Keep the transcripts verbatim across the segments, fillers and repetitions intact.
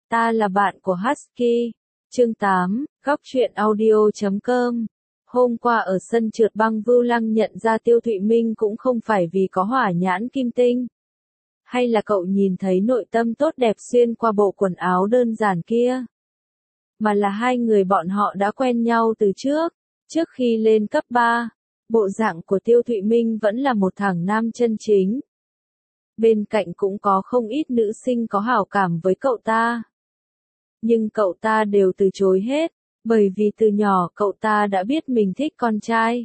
Ta là bạn của Husky. Chương tám, góc truyện audio chấm com. Hôm qua ở sân trượt băng Vưu Lăng nhận ra Tiêu Thụy Minh cũng không phải vì có hỏa nhãn kim tinh. Hay là cậu nhìn thấy nội tâm tốt đẹp xuyên qua bộ quần áo đơn giản kia. Mà là hai người bọn họ đã quen nhau từ trước, trước khi lên cấp ba. Bộ dạng của Tiêu Thụy Minh vẫn là một thằng nam chân chính. Bên cạnh cũng có không ít nữ sinh có hảo cảm với cậu ta. Nhưng cậu ta đều từ chối hết, bởi vì từ nhỏ cậu ta đã biết mình thích con trai.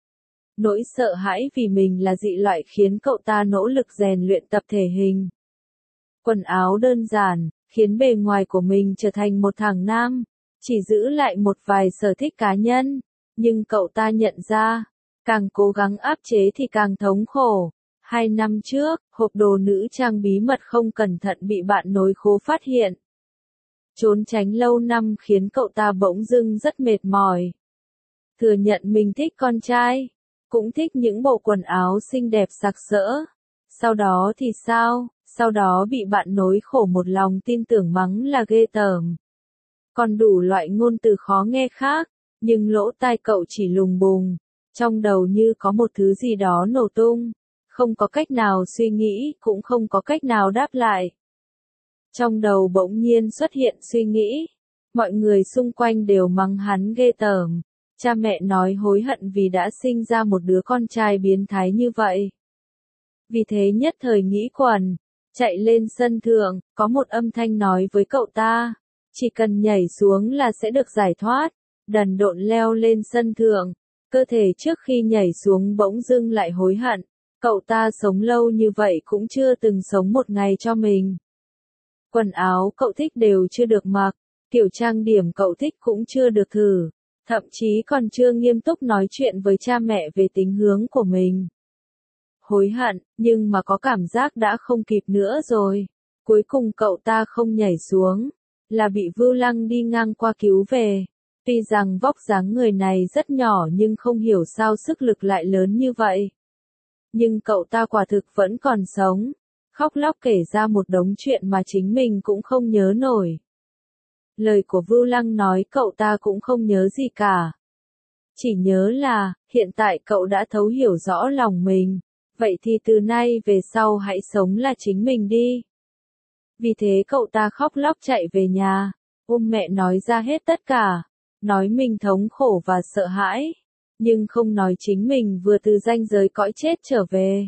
Nỗi sợ hãi vì mình là dị loại khiến cậu ta nỗ lực rèn luyện tập thể hình. Quần áo đơn giản, khiến bề ngoài của mình trở thành một thằng nam, chỉ giữ lại một vài sở thích cá nhân. Nhưng cậu ta nhận ra, càng cố gắng áp chế thì càng thống khổ. Hai năm trước, hộp đồ nữ trang bí mật không cẩn thận bị bạn nối khố phát hiện. Trốn tránh lâu năm khiến cậu ta bỗng dưng rất mệt mỏi. Thừa nhận mình thích con trai, cũng thích những bộ quần áo xinh đẹp sặc sỡ. Sau đó thì sao? Sau đó bị bạn nối khổ một lòng tin tưởng mắng là ghê tởm. Còn đủ loại ngôn từ khó nghe khác, nhưng lỗ tai cậu chỉ lùng bùng, trong đầu như có một thứ gì đó nổ tung, không có cách nào suy nghĩ, cũng không có cách nào đáp lại. Trong đầu bỗng nhiên xuất hiện suy nghĩ, mọi người xung quanh đều mắng hắn ghê tởm, cha mẹ nói hối hận vì đã sinh ra một đứa con trai biến thái như vậy. Vì thế nhất thời nghĩ quẩn, chạy lên sân thượng, có một âm thanh nói với cậu ta, chỉ cần nhảy xuống là sẽ được giải thoát. Đần độn leo lên sân thượng, cơ thể trước khi nhảy xuống bỗng dưng lại hối hận, cậu ta sống lâu như vậy cũng chưa từng sống một ngày cho mình. Quần áo cậu thích đều chưa được mặc, kiểu trang điểm cậu thích cũng chưa được thử, thậm chí còn chưa nghiêm túc nói chuyện với cha mẹ về tính hướng của mình. Hối hận, nhưng mà có cảm giác đã không kịp nữa rồi. Cuối cùng cậu ta không nhảy xuống, là bị Vưu Lăng đi ngang qua cứu về. Tuy rằng vóc dáng người này rất nhỏ nhưng không hiểu sao sức lực lại lớn như vậy. Nhưng cậu ta quả thực vẫn còn sống, khóc lóc kể ra một đống chuyện mà chính mình cũng không nhớ nổi. Lời của Vưu Lăng nói cậu ta cũng không nhớ gì cả. Chỉ nhớ là, hiện tại cậu đã thấu hiểu rõ lòng mình, vậy thì từ nay về sau hãy sống là chính mình đi. Vì thế cậu ta khóc lóc chạy về nhà, ôm mẹ nói ra hết tất cả. Nói mình thống khổ và sợ hãi, nhưng không nói chính mình vừa từ ranh giới cõi chết trở về.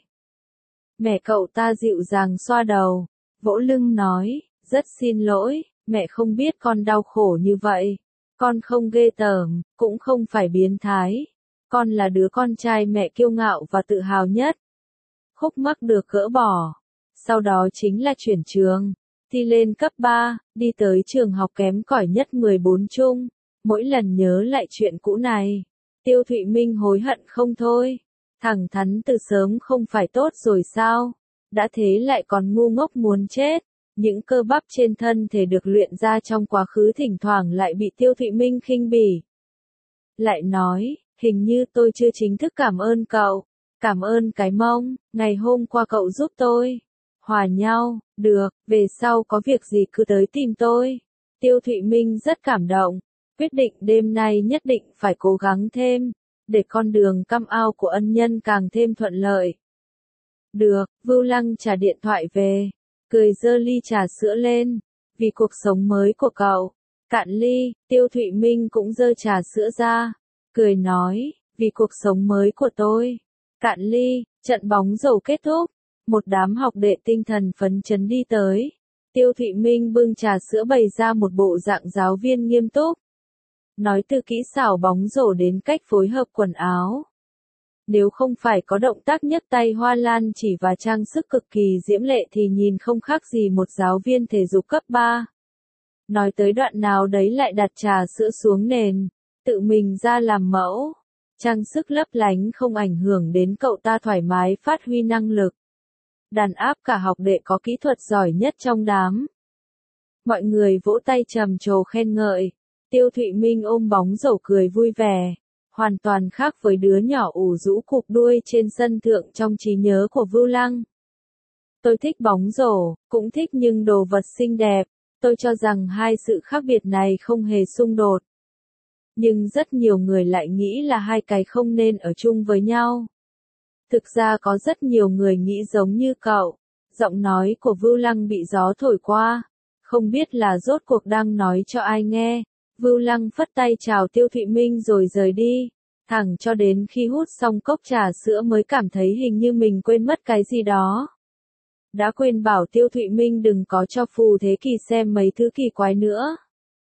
Mẹ cậu ta dịu dàng xoa đầu, vỗ lưng nói, rất xin lỗi, mẹ không biết con đau khổ như vậy. Con không ghê tởm, cũng không phải biến thái. Con là đứa con trai mẹ kiêu ngạo và tự hào nhất. Khúc mắc được gỡ bỏ. Sau đó chính là chuyển trường, thi lên cấp ba, đi tới trường học kém cỏi nhất mười bốn trung. Mỗi lần nhớ lại chuyện cũ này, Tiêu Thụy Minh hối hận không thôi. Thẳng thắn từ sớm không phải tốt rồi sao? Đã thế lại còn ngu ngốc muốn chết. Những cơ bắp trên thân thể được luyện ra trong quá khứ thỉnh thoảng lại bị Tiêu Thụy Minh khinh bỉ. Lại nói, hình như tôi chưa chính thức cảm ơn cậu. Cảm ơn cái mông, ngày hôm qua cậu giúp tôi. Hòa nhau, được, về sau có việc gì cứ tới tìm tôi. Tiêu Thụy Minh rất cảm động. Quyết định đêm nay nhất định phải cố gắng thêm, để con đường cam ao của ân nhân càng thêm thuận lợi. Được, Vưu Lăng trả điện thoại về, cười giơ ly trà sữa lên, vì cuộc sống mới của cậu. Cạn ly, Tiêu Thụy Minh cũng giơ trà sữa ra, cười nói, vì cuộc sống mới của tôi. Cạn ly, trận bóng rổ kết thúc, một đám học đệ tinh thần phấn chấn đi tới. Tiêu Thụy Minh bưng trà sữa bày ra một bộ dạng giáo viên nghiêm túc. Nói từ kỹ xảo bóng rổ đến cách phối hợp quần áo. Nếu không phải có động tác nhấc tay hoa lan chỉ và trang sức cực kỳ diễm lệ thì nhìn không khác gì một giáo viên thể dục cấp ba. Nói tới đoạn nào đấy lại đặt trà sữa xuống nền, tự mình ra làm mẫu. Trang sức lấp lánh không ảnh hưởng đến cậu ta thoải mái phát huy năng lực. Đàn áp cả học đệ có kỹ thuật giỏi nhất trong đám. Mọi người vỗ tay trầm trồ khen ngợi. Tiêu Thụy Minh ôm bóng rổ cười vui vẻ, hoàn toàn khác với đứa nhỏ ủ rũ cụp đuôi trên sân thượng trong trí nhớ của Vưu Lăng. Tôi thích bóng rổ, cũng thích nhưng đồ vật xinh đẹp, Tôi cho rằng hai sự khác biệt này không hề xung đột. Nhưng rất nhiều người lại nghĩ là hai cái không nên ở chung với nhau. Thực ra có rất nhiều người nghĩ giống như cậu. Giọng nói của Vưu Lăng bị gió thổi qua. Không biết là rốt cuộc đang nói cho ai nghe. Vưu Lăng phất tay chào Tiêu Thụy Minh rồi rời đi. Thẳng cho đến khi hút xong cốc trà sữa mới cảm thấy hình như mình quên mất cái gì đó. Đã quên bảo Tiêu Thụy Minh đừng có cho Phù Thế Kỳ xem mấy thứ kỳ quái nữa.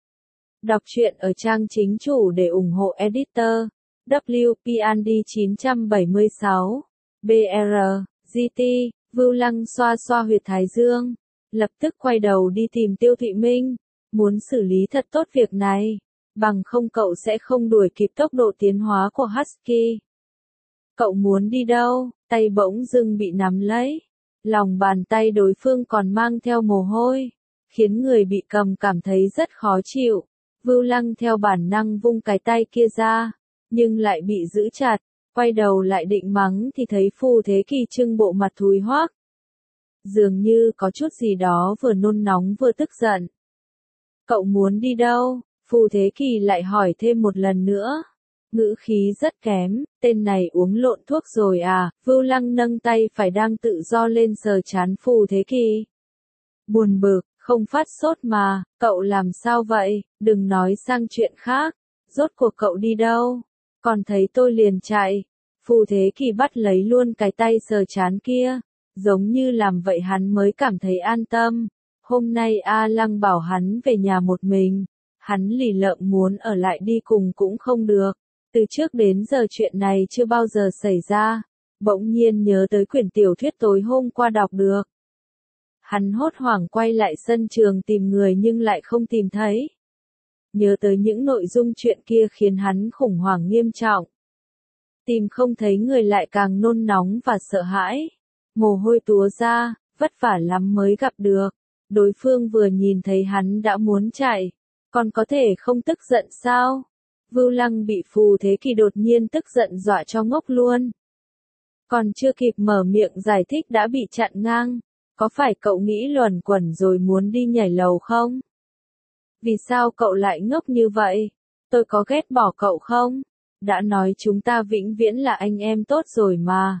Đọc truyện ở trang chính chủ để ủng hộ editor. W P N D chín bảy sáu. B R, G T, Vưu Lăng xoa xoa huyệt thái dương. Lập tức quay đầu đi tìm Tiêu Thụy Minh. Muốn xử lý thật tốt việc này. Bằng không cậu sẽ không đuổi kịp tốc độ tiến hóa của Husky. Cậu muốn đi đâu? Tay bỗng dưng bị nắm lấy. Lòng bàn tay đối phương còn mang theo mồ hôi. Khiến người bị cầm cảm thấy rất khó chịu. Vưu Lăng theo bản năng vung cái tay kia ra. Nhưng lại bị giữ chặt. Quay đầu lại định mắng thì thấy Phù Thế Kỳ trưng bộ mặt thúi hoác. Dường như có chút gì đó vừa nôn nóng vừa tức giận. Cậu muốn đi đâu? Phù Thế Kỳ lại hỏi thêm một lần nữa. Ngữ khí rất kém, tên này uống lộn thuốc rồi à? Vưu Lăng nâng tay phải đang tự do lên sờ trán Phù Thế Kỳ. Buồn bực, không phát sốt mà, cậu làm sao vậy? Đừng nói sang chuyện khác. Rốt cuộc cậu đi đâu? Còn thấy tôi liền chạy. Phù Thế Kỳ bắt lấy luôn cái tay sờ trán kia. Giống như làm vậy hắn mới cảm thấy an tâm. Hôm nay A Lăng bảo hắn về nhà một mình. Hắn lì lợm muốn ở lại đi cùng cũng không được. Từ trước đến giờ chuyện này chưa bao giờ xảy ra. Bỗng nhiên nhớ tới quyển tiểu thuyết tối hôm qua đọc được. Hắn hốt hoảng quay lại sân trường tìm người nhưng lại không tìm thấy. Nhớ tới những nội dung chuyện kia khiến hắn khủng hoảng nghiêm trọng. Tìm không thấy người lại càng nôn nóng và sợ hãi. Mồ hôi túa ra, vất vả lắm mới gặp được. Đối phương vừa nhìn thấy hắn đã muốn chạy. Còn có thể không tức giận sao? Vưu Lăng bị Phù Thế Kỳ đột nhiên tức giận dọa cho ngốc luôn. Còn chưa kịp mở miệng giải thích đã bị chặn ngang. Có phải cậu nghĩ luẩn quẩn rồi muốn đi nhảy lầu không? Vì sao cậu lại ngốc như vậy? Tôi có ghét bỏ cậu không? Đã nói chúng ta vĩnh viễn là anh em tốt rồi mà.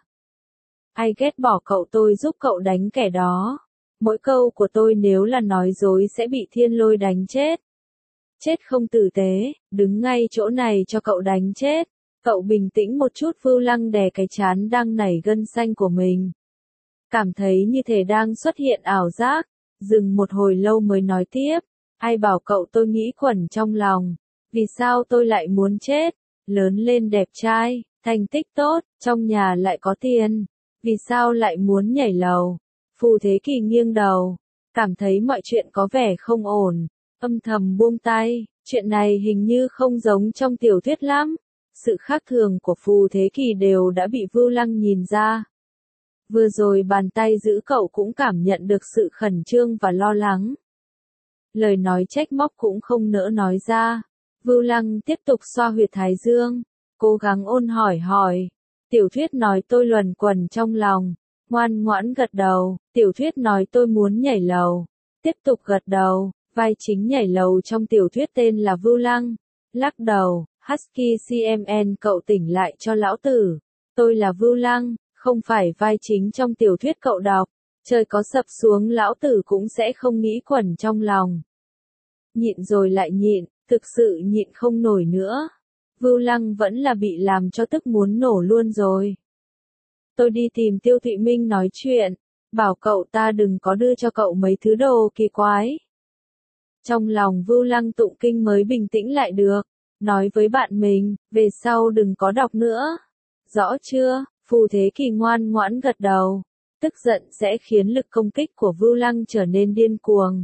Ai ghét bỏ cậu tôi giúp cậu đánh kẻ đó. Mỗi câu của tôi nếu là nói dối sẽ bị thiên lôi đánh chết. Chết không tử tế, đứng ngay chỗ này cho cậu đánh chết. Cậu bình tĩnh một chút. Vưu Lăng đè cái trán đang nảy gân xanh của mình. Cảm thấy như thể đang xuất hiện ảo giác. Dừng một hồi lâu mới nói tiếp. Ai bảo cậu tôi nghĩ quẩn trong lòng. Vì sao tôi lại muốn chết? Lớn lên đẹp trai, thành tích tốt, trong nhà lại có tiền. Vì sao lại muốn nhảy lầu? Phù Thế Kỳ nghiêng đầu. Cảm thấy mọi chuyện có vẻ không ổn. Âm thầm buông tay. Chuyện này hình như không giống trong tiểu thuyết lắm. Sự khác thường của Phù Thế Kỳ đều đã bị Vưu Lăng nhìn ra. Vừa rồi bàn tay giữ cậu cũng cảm nhận được sự khẩn trương và lo lắng. Lời nói trách móc cũng không nỡ nói ra. Vưu Lăng tiếp tục xoa huyệt thái dương. Cố gắng ôn hỏi hỏi. Tiểu thuyết nói tôi luẩn quẩn trong lòng. Ngoan ngoãn gật đầu. Tiểu thuyết nói tôi muốn nhảy lầu. Tiếp tục gật đầu. Vai chính nhảy lầu trong tiểu thuyết tên là Vưu Lăng. Lắc đầu. Husky C M N cậu tỉnh lại cho lão tử. Tôi là Vưu Lăng. Không phải vai chính trong tiểu thuyết cậu đọc. Trời có sập xuống lão tử cũng sẽ không nghĩ quẩn trong lòng. Nhịn rồi lại nhịn. Thực sự nhịn không nổi nữa. Vưu Lăng vẫn là bị làm cho tức muốn nổ luôn rồi. Tôi đi tìm Tiêu Thụy Minh nói chuyện. Bảo cậu ta đừng có đưa cho cậu mấy thứ đồ kỳ quái. Trong lòng Vưu Lăng tụng kinh mới bình tĩnh lại được. Nói với bạn mình, về sau đừng có đọc nữa. Rõ chưa? Phù Thế Kỳ ngoan ngoãn gật đầu. Tức giận sẽ khiến lực công kích của Vưu Lăng trở nên điên cuồng.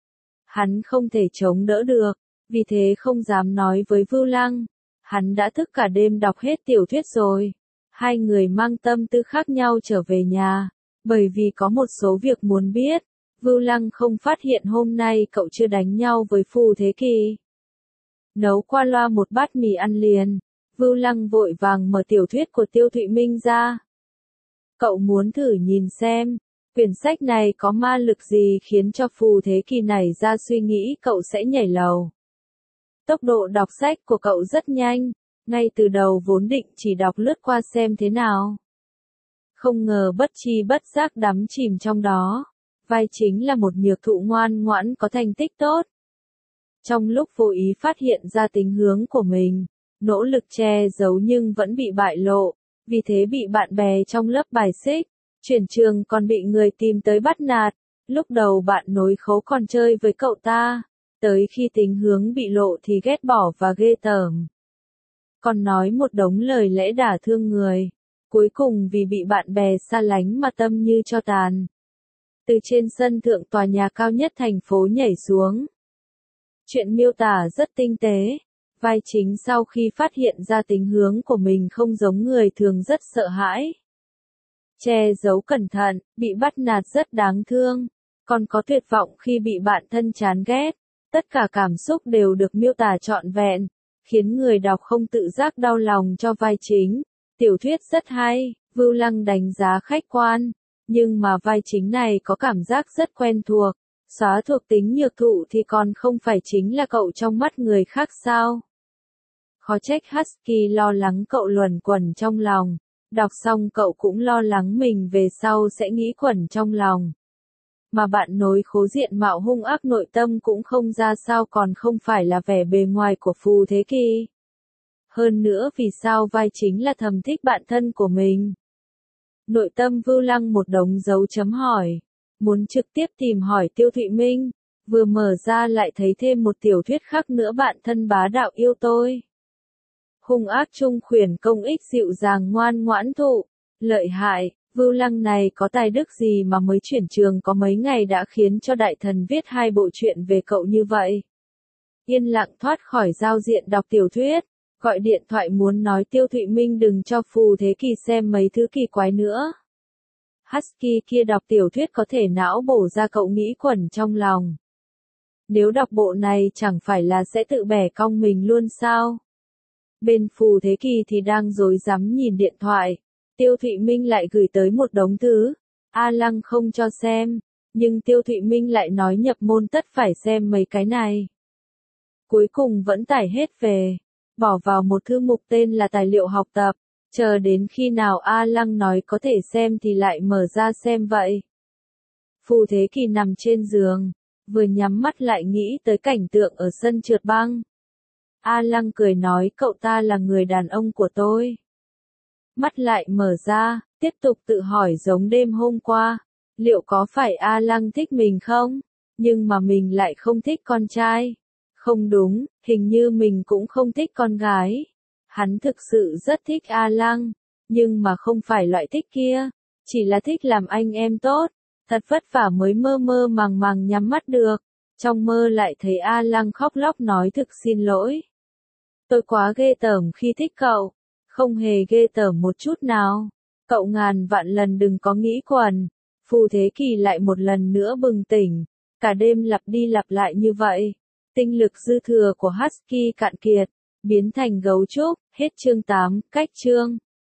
Hắn không thể chống đỡ được. Vì thế không dám nói với Vưu Lăng. Hắn đã thức cả đêm đọc hết tiểu thuyết rồi. Hai người mang tâm tư khác nhau trở về nhà. Bởi vì có một số việc muốn biết. Vưu Lăng không phát hiện hôm nay cậu chưa đánh nhau với Phù Thế Kỳ. Nấu qua loa một bát mì ăn liền. Vưu Lăng vội vàng mở tiểu thuyết của Tiêu Thụy Minh ra. Cậu muốn thử nhìn xem. Quyển sách này có ma lực gì khiến cho Phù Thế Kỳ nảy ra suy nghĩ cậu sẽ nhảy lầu. Tốc độ đọc sách của cậu rất nhanh, ngay từ đầu vốn định chỉ đọc lướt qua xem thế nào. Không ngờ bất tri bất giác đắm chìm trong đó. Vai chính là một nhược thụ ngoan ngoãn có thành tích tốt. Trong lúc vô ý phát hiện ra tính hướng của mình, nỗ lực che giấu nhưng vẫn bị bại lộ, vì thế bị bạn bè trong lớp bài xích, chuyển trường còn bị người tìm tới bắt nạt. Lúc đầu bạn nối khố còn chơi với cậu ta, tới khi tính hướng bị lộ thì ghét bỏ và ghê tởm. Còn nói một đống lời lẽ đả thương người, cuối cùng vì bị bạn bè xa lánh mà tâm như tro tàn. Từ trên sân thượng tòa nhà cao nhất thành phố nhảy xuống. Chuyện miêu tả rất tinh tế. Vai chính sau khi phát hiện ra tính hướng của mình không giống người thường rất sợ hãi. Che giấu cẩn thận, bị bắt nạt rất đáng thương. Còn có tuyệt vọng khi bị bạn thân chán ghét. Tất cả cảm xúc đều được miêu tả trọn vẹn, khiến người đọc không tự giác đau lòng cho vai chính. Tiểu thuyết rất hay, Vưu Lăng đánh giá khách quan. Nhưng mà vai chính này có cảm giác rất quen thuộc. Xóa thuộc tính nhược thụ thì còn không phải chính là cậu trong mắt người khác sao? Khó trách Husky lo lắng cậu luẩn quẩn trong lòng. Đọc xong cậu cũng lo lắng mình về sau sẽ nghĩ quẩn trong lòng. Mà bạn nối khố diện mạo hung ác nội tâm cũng không ra sao, còn không phải là vẻ bề ngoài của Phù Thế Kỳ. Hơn nữa vì sao vai chính là thầm thích bạn thân của mình? Nội tâm Vưu Lăng một đống dấu chấm hỏi. Muốn trực tiếp tìm hỏi Tiêu Thụy Minh. Vừa mở ra lại thấy thêm một tiểu thuyết khác nữa, bạn thân bá đạo yêu tôi. Hung ác trung khuyển công ích dịu dàng ngoan ngoãn thụ. Lợi hại, Vưu Lăng này có tài đức gì mà mới chuyển trường có mấy ngày đã khiến cho đại thần viết hai bộ truyện về cậu như vậy. Yên lặng thoát khỏi giao diện đọc tiểu thuyết. Gọi điện thoại muốn nói Tiêu Thụy Minh đừng cho Phù Thế Kỳ xem mấy thứ kỳ quái nữa. Husky kia đọc tiểu thuyết có thể não bổ ra cậu nghĩ quẩn trong lòng. Nếu đọc bộ này chẳng phải là sẽ tự bẻ cong mình luôn sao? Bên Phù Thế Kỳ thì đang rối rắm nhìn điện thoại. Tiêu Thụy Minh lại gửi tới một đống thứ. A Lăng không cho xem, nhưng Tiêu Thụy Minh lại nói nhập môn tất phải xem mấy cái này. Cuối cùng vẫn tải hết về, bỏ vào một thư mục tên là tài liệu học tập. Chờ đến khi nào A Lăng nói có thể xem thì lại mở ra xem vậy. Phù Thế Kỳ nằm trên giường, vừa nhắm mắt lại nghĩ tới cảnh tượng ở sân trượt băng. A Lăng cười nói cậu ta là người đàn ông của tôi. Mắt lại mở ra, tiếp tục tự hỏi giống đêm hôm qua. Liệu có phải A Lăng thích mình không? Nhưng mà mình lại không thích con trai. Không đúng, hình như mình cũng không thích con gái. Hắn thực sự rất thích A Lăng, nhưng mà không phải loại thích kia, chỉ là thích làm anh em tốt. Thật vất vả mới mơ mơ màng màng nhắm mắt được, trong mơ lại thấy A Lăng khóc lóc nói thực xin lỗi. Tôi quá ghê tởm khi thích cậu, không hề ghê tởm một chút nào. Cậu ngàn vạn lần đừng có nghĩ quẩn. Phù Thế Kỳ lại một lần nữa bừng tỉnh, cả đêm lặp đi lặp lại như vậy. Tinh lực dư thừa của Husky cạn kiệt, biến thành gấu trúc. Hết chương tám, cách chương.